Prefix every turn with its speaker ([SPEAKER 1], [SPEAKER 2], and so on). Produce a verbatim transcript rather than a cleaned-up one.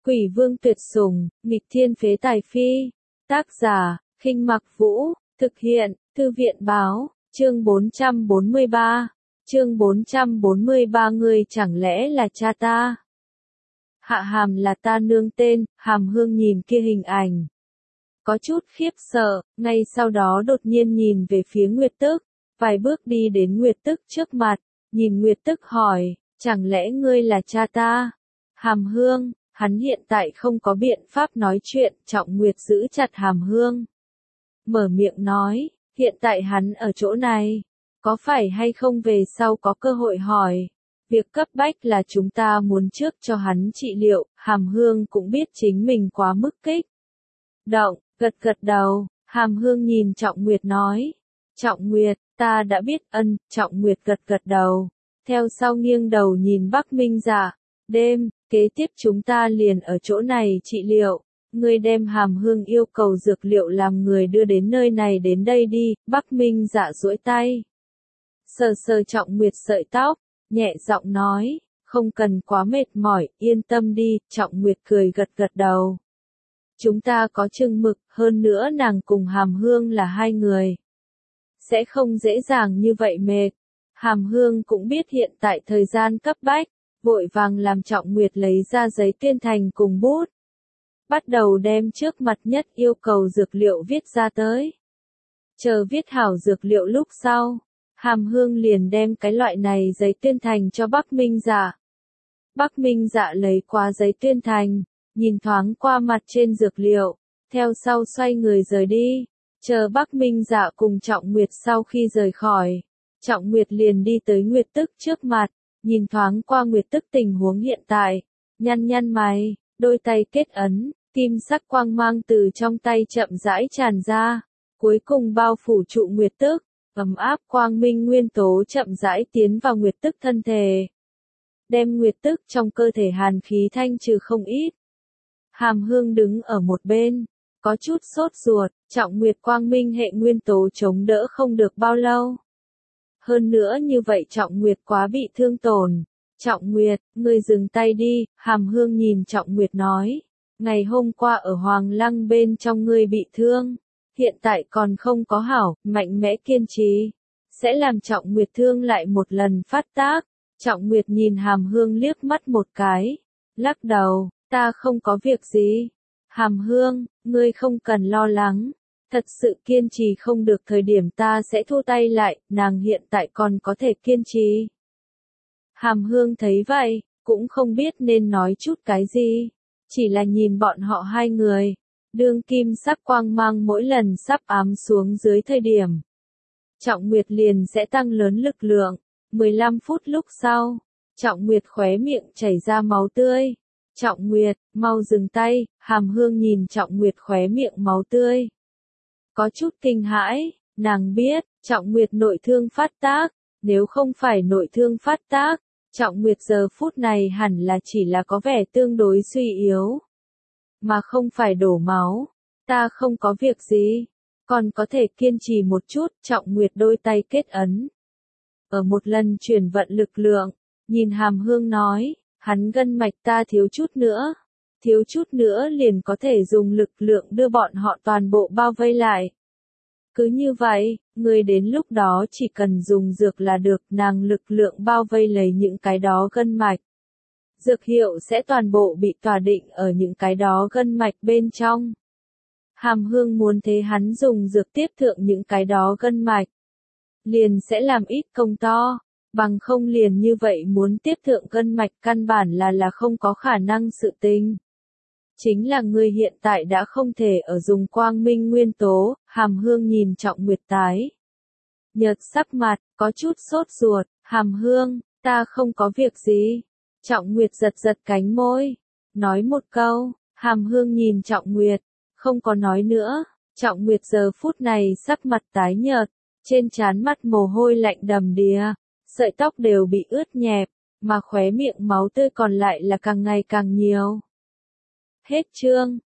[SPEAKER 1] Quỷ vương tuyệt sủng, nghịch thiên phế tài phi. Tác giả, Khinh Mặc Vũ, thực hiện, Thư viện báo, chương bốn trăm bốn mươi ba. Chương bốn trăm bốn mươi ba Ngươi chẳng lẽ là cha ta? Hạ Hàm là ta nương tên, Hàm Hương nhìn kia hình ảnh. Có chút khiếp sợ, ngay sau đó đột nhiên nhìn về phía Nguyệt Tức, vài bước đi đến Nguyệt Tức trước mặt, nhìn Nguyệt Tức hỏi, chẳng lẽ ngươi là cha ta? Hàm Hương, hắn hiện tại không có biện pháp nói chuyện, Trọng Nguyệt giữ chặt Hàm Hương. Mở miệng nói, hiện tại hắn ở chỗ này, có phải hay không về sau có cơ hội hỏi. Việc cấp bách là chúng ta muốn trước cho hắn trị liệu, Hàm Hương cũng biết chính mình quá mức kích động, gật gật đầu, Hàm Hương nhìn Trọng Nguyệt nói. Trọng Nguyệt, ta đã biết ân, Trọng Nguyệt gật gật đầu, theo sau nghiêng đầu nhìn Bắc Minh Dạ, đêm, kế tiếp chúng ta liền ở chỗ này trị liệu, ngươi đem Hàm Hương yêu cầu dược liệu làm người đưa đến nơi này đến đây đi, Bắc Minh Dạ duỗi tay. Sờ sờ Trọng Nguyệt sợi tóc, nhẹ giọng nói, không cần quá mệt mỏi, yên tâm đi, Trọng Nguyệt cười gật gật đầu. Chúng ta có chừng mực, hơn nữa nàng cùng Hàm Hương là hai người. Sẽ không dễ dàng như vậy mệt. Hàm Hương cũng biết hiện tại thời gian cấp bách, vội vàng làm Trọng Nguyệt lấy ra giấy tuyên thành cùng bút. Bắt đầu đem trước mặt nhất yêu cầu dược liệu viết ra tới. Chờ viết hảo dược liệu lúc sau, Hàm Hương liền đem cái loại này giấy tuyên thành cho Bắc Minh Dạ. Bắc Minh Dạ lấy qua giấy tuyên thành, nhìn thoáng qua mặt trên dược liệu, theo sau xoay người rời đi. Chờ Bắc Minh Dạ cùng Trọng Nguyệt sau khi rời khỏi, Trọng Nguyệt liền đi tới Nguyệt Tức trước mặt, nhìn thoáng qua Nguyệt Tức tình huống hiện tại, nhăn nhăn mày, đôi tay kết ấn, kim sắc quang mang từ trong tay chậm rãi tràn ra, cuối cùng bao phủ trụ Nguyệt Tức, ấm áp quang minh nguyên tố chậm rãi tiến vào Nguyệt Tức thân thể, đem Nguyệt Tức trong cơ thể hàn khí thanh trừ không ít. Hàm Hương đứng ở một bên, có chút sốt ruột, Trọng Nguyệt quang minh hệ nguyên tố chống đỡ không được bao lâu. Hơn nữa như vậy Trọng Nguyệt quá bị thương tổn. Trọng Nguyệt, ngươi dừng tay đi, Hàm Hương nhìn Trọng Nguyệt nói. Ngày hôm qua ở Hoàng Lăng bên trong ngươi bị thương. Hiện tại còn không có hảo, mạnh mẽ kiên trì. Sẽ làm Trọng Nguyệt thương lại một lần phát tác. Trọng Nguyệt nhìn Hàm Hương liếc mắt một cái. Lắc đầu, ta không có việc gì. Hàm Hương, ngươi không cần lo lắng. Thật sự kiên trì không được thời điểm ta sẽ thu tay lại, nàng hiện tại còn có thể kiên trì. Hàm Hương thấy vậy, cũng không biết nên nói chút cái gì. Chỉ là nhìn bọn họ hai người. Đương kim sắc quang mang mỗi lần sắp ám xuống dưới thời điểm. Trọng Nguyệt liền sẽ tăng lớn lực lượng. mười lăm phút lúc sau, Trọng Nguyệt khóe miệng chảy ra máu tươi. Trọng Nguyệt, mau dừng tay, Hàm Hương nhìn Trọng Nguyệt khóe miệng máu tươi. Có chút kinh hãi, nàng biết, Trọng Nguyệt nội thương phát tác, nếu không phải nội thương phát tác, Trọng Nguyệt giờ phút này hẳn là chỉ là có vẻ tương đối suy yếu, mà không phải đổ máu. Ta không có việc gì, còn có thể kiên trì một chút, Trọng Nguyệt đôi tay kết ấn. Ở một lần chuyển vận lực lượng, nhìn Hàm Hương nói, hắn gân mạch ta thiếu chút nữa. Thiếu chút nữa liền có thể dùng lực lượng đưa bọn họ toàn bộ bao vây lại. Cứ như vậy, người đến lúc đó chỉ cần dùng dược là được, nàng lực lượng bao vây lấy những cái đó gân mạch. Dược hiệu sẽ toàn bộ bị tỏa định ở những cái đó gân mạch bên trong. Hàm Hương muốn thế hắn dùng dược tiếp thượng những cái đó gân mạch. Liền sẽ làm ít công to, bằng không liền như vậy muốn tiếp thượng gân mạch căn bản là là không có khả năng sự tình. Chính là ngươi hiện tại đã không thể ở dùng quang minh nguyên tố, Hàm Hương nhìn Trọng Nguyệt tái. Nhợt sắc mặt, có chút sốt ruột, Hàm Hương, ta không có việc gì. Trọng Nguyệt giật giật cánh môi, nói một câu, Hàm Hương nhìn Trọng Nguyệt, không có nói nữa. Trọng Nguyệt giờ phút này sắc mặt tái nhợt, trên trán mắt mồ hôi lạnh đầm đìa, sợi tóc đều bị ướt nhẹp, mà khóe miệng máu tươi còn lại là càng ngày càng nhiều. Hết chương.